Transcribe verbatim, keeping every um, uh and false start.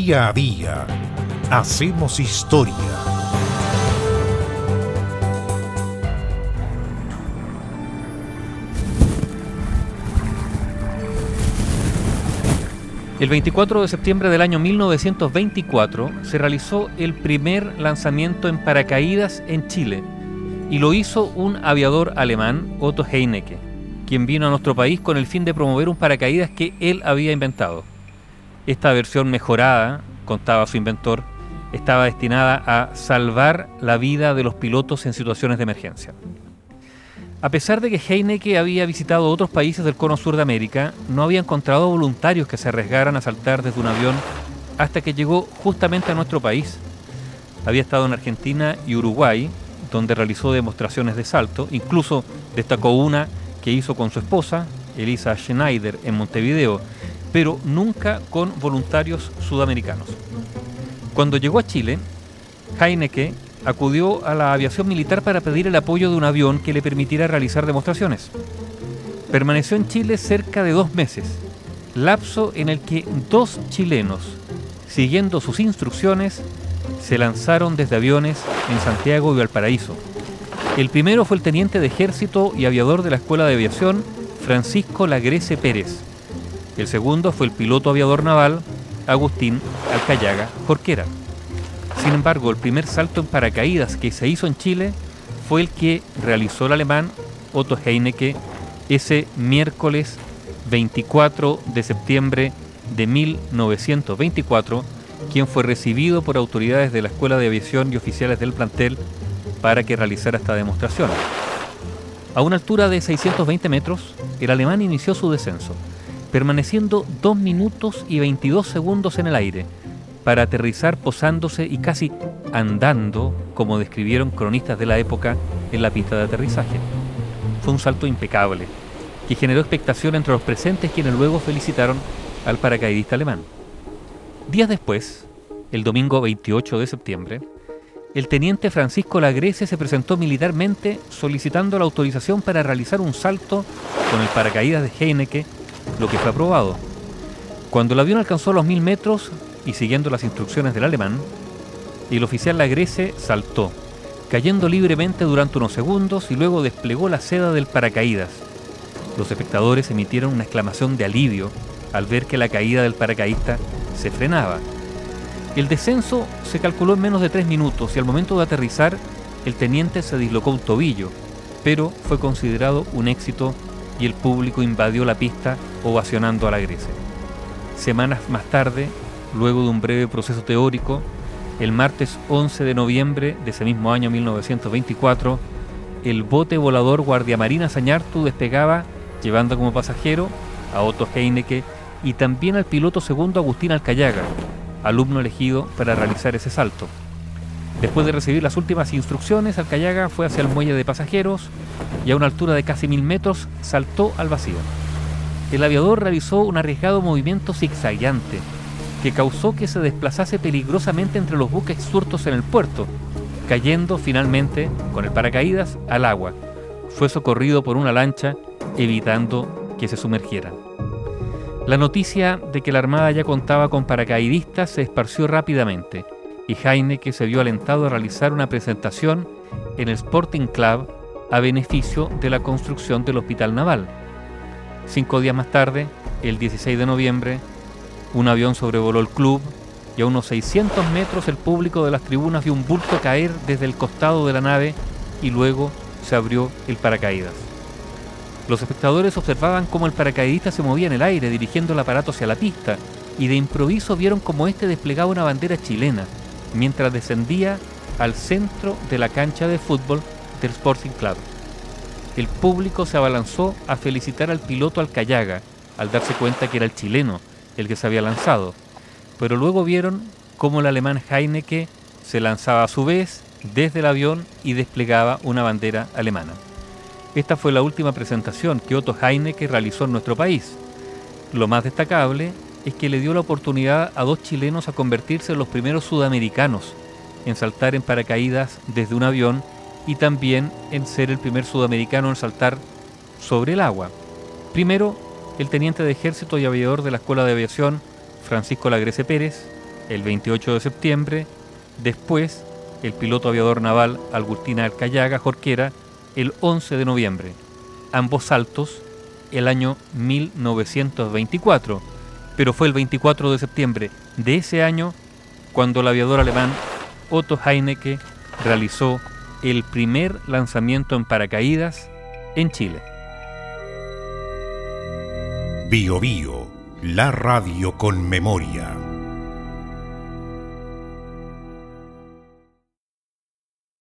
Día a día hacemos historia. El veinticuatro de septiembre del año mil novecientos veinticuatro se realizó el primer lanzamiento en paracaídas en Chile y lo hizo un aviador alemán, Otto Heinecke, quien vino a nuestro país con el fin de promover un paracaídas que él había inventado. Esta versión mejorada, contaba su inventor, estaba destinada a salvar la vida de los pilotos en situaciones de emergencia. A pesar de que Heinecke había visitado otros países del cono sur de América, no había encontrado voluntarios que se arriesgaran a saltar desde un avión hasta que llegó justamente a nuestro país. Había estado en Argentina y Uruguay, donde realizó demostraciones de salto, incluso destacó una que hizo con su esposa, Elisa Schneider, en Montevideo, pero nunca con voluntarios sudamericanos. Cuando llegó a Chile, Heinecke acudió a la aviación militar para pedir el apoyo de un avión que le permitiera realizar demostraciones. Permaneció en Chile cerca de dos meses, lapso en el que dos chilenos, siguiendo sus instrucciones, se lanzaron desde aviones en Santiago y Valparaíso. El primero fue el teniente de ejército y aviador de la Escuela de Aviación, Francisco Lagrese Pérez. El segundo fue el piloto aviador naval, Agustín Alcayaga Jorquera. Sin embargo, el primer salto en paracaídas que se hizo en Chile fue el que realizó el alemán Otto Heinecke ese miércoles veinticuatro de septiembre de mil novecientos veinticuatro, quien fue recibido por autoridades de la Escuela de Aviación y oficiales del plantel para que realizara esta demostración. A una altura de seiscientos veinte metros, el alemán inició su descenso, permaneciendo dos minutos y veintidós segundos en el aire, para aterrizar posándose y casi andando, como describieron cronistas de la época, en la pista de aterrizaje. Fue un salto impecable, que generó expectación entre los presentes, quienes luego felicitaron al paracaidista alemán. Días después, el domingo veintiocho de septiembre, el teniente Francisco Lagrese se presentó militarmente solicitando la autorización para realizar un salto con el paracaídas de Heinecke, lo que fue aprobado. Cuando el avión alcanzó los mil metros, y siguiendo las instrucciones del alemán, el oficial Lagrese saltó, cayendo libremente durante unos segundos y luego desplegó la seda del paracaídas. Los espectadores emitieron una exclamación de alivio al ver que la caída del paracaidista se frenaba. El descenso se calculó en menos de tres minutos y al momento de aterrizar, el teniente se dislocó un tobillo, pero fue considerado un éxito y el público invadió la pista ovacionando a Lagrese. Semanas más tarde, luego de un breve proceso teórico, el martes once de noviembre de ese mismo año mil novecientos veinticuatro, el bote volador Guardiamarina Sañartu despegaba llevando como pasajero a Otto Heinecke y también al piloto segundo Agustín Alcayaga, alumno elegido para realizar ese salto. Después de recibir las últimas instrucciones, Alcayaga fue hacia el muelle de pasajeros y a una altura de casi mil metros saltó al vacío. El aviador realizó un arriesgado movimiento zigzagueante que causó que se desplazase peligrosamente entre los buques surtos en el puerto, cayendo finalmente, con el paracaídas, al agua. Fue socorrido por una lancha, evitando que se sumergiera. La noticia de que la Armada ya contaba con paracaidistas se esparció rápidamente, y Heinecke se vio alentado a realizar una presentación en el Sporting Club a beneficio de la construcción del Hospital Naval. Cinco días más tarde, el dieciséis de noviembre, un avión sobrevoló el club y a unos seiscientos metros el público de las tribunas vio un bulto caer desde el costado de la nave y luego se abrió el paracaídas. Los espectadores observaban cómo el paracaidista se movía en el aire dirigiendo el aparato hacia la pista y de improviso vieron cómo éste desplegaba una bandera chilena mientras descendía al centro de la cancha de fútbol del Sporting Club. El público se abalanzó a felicitar al piloto Alcayaga al darse cuenta que era el chileno el que se había lanzado, pero luego vieron cómo el alemán Heinecke se lanzaba a su vez desde el avión y desplegaba una bandera alemana. Esta fue la última presentación que Otto Heinecke realizó en nuestro país. Lo más destacable es que le dio la oportunidad a dos chilenos a convertirse en los primeros sudamericanos en saltar en paracaídas desde un avión y también en ser el primer sudamericano en saltar sobre el agua. Primero, el teniente de ejército y aviador de la Escuela de Aviación, Francisco Lagrese Pérez, el veintiocho de septiembre, después el piloto aviador naval Agustín Alcayaga Jorquera el once de noviembre, ambos saltos el año mil novecientos veinticuatro, pero fue el veinticuatro de septiembre de ese año cuando el aviador alemán Otto Heinecke realizó el primer lanzamiento en paracaídas en Chile. Bio Bio, la radio con memoria.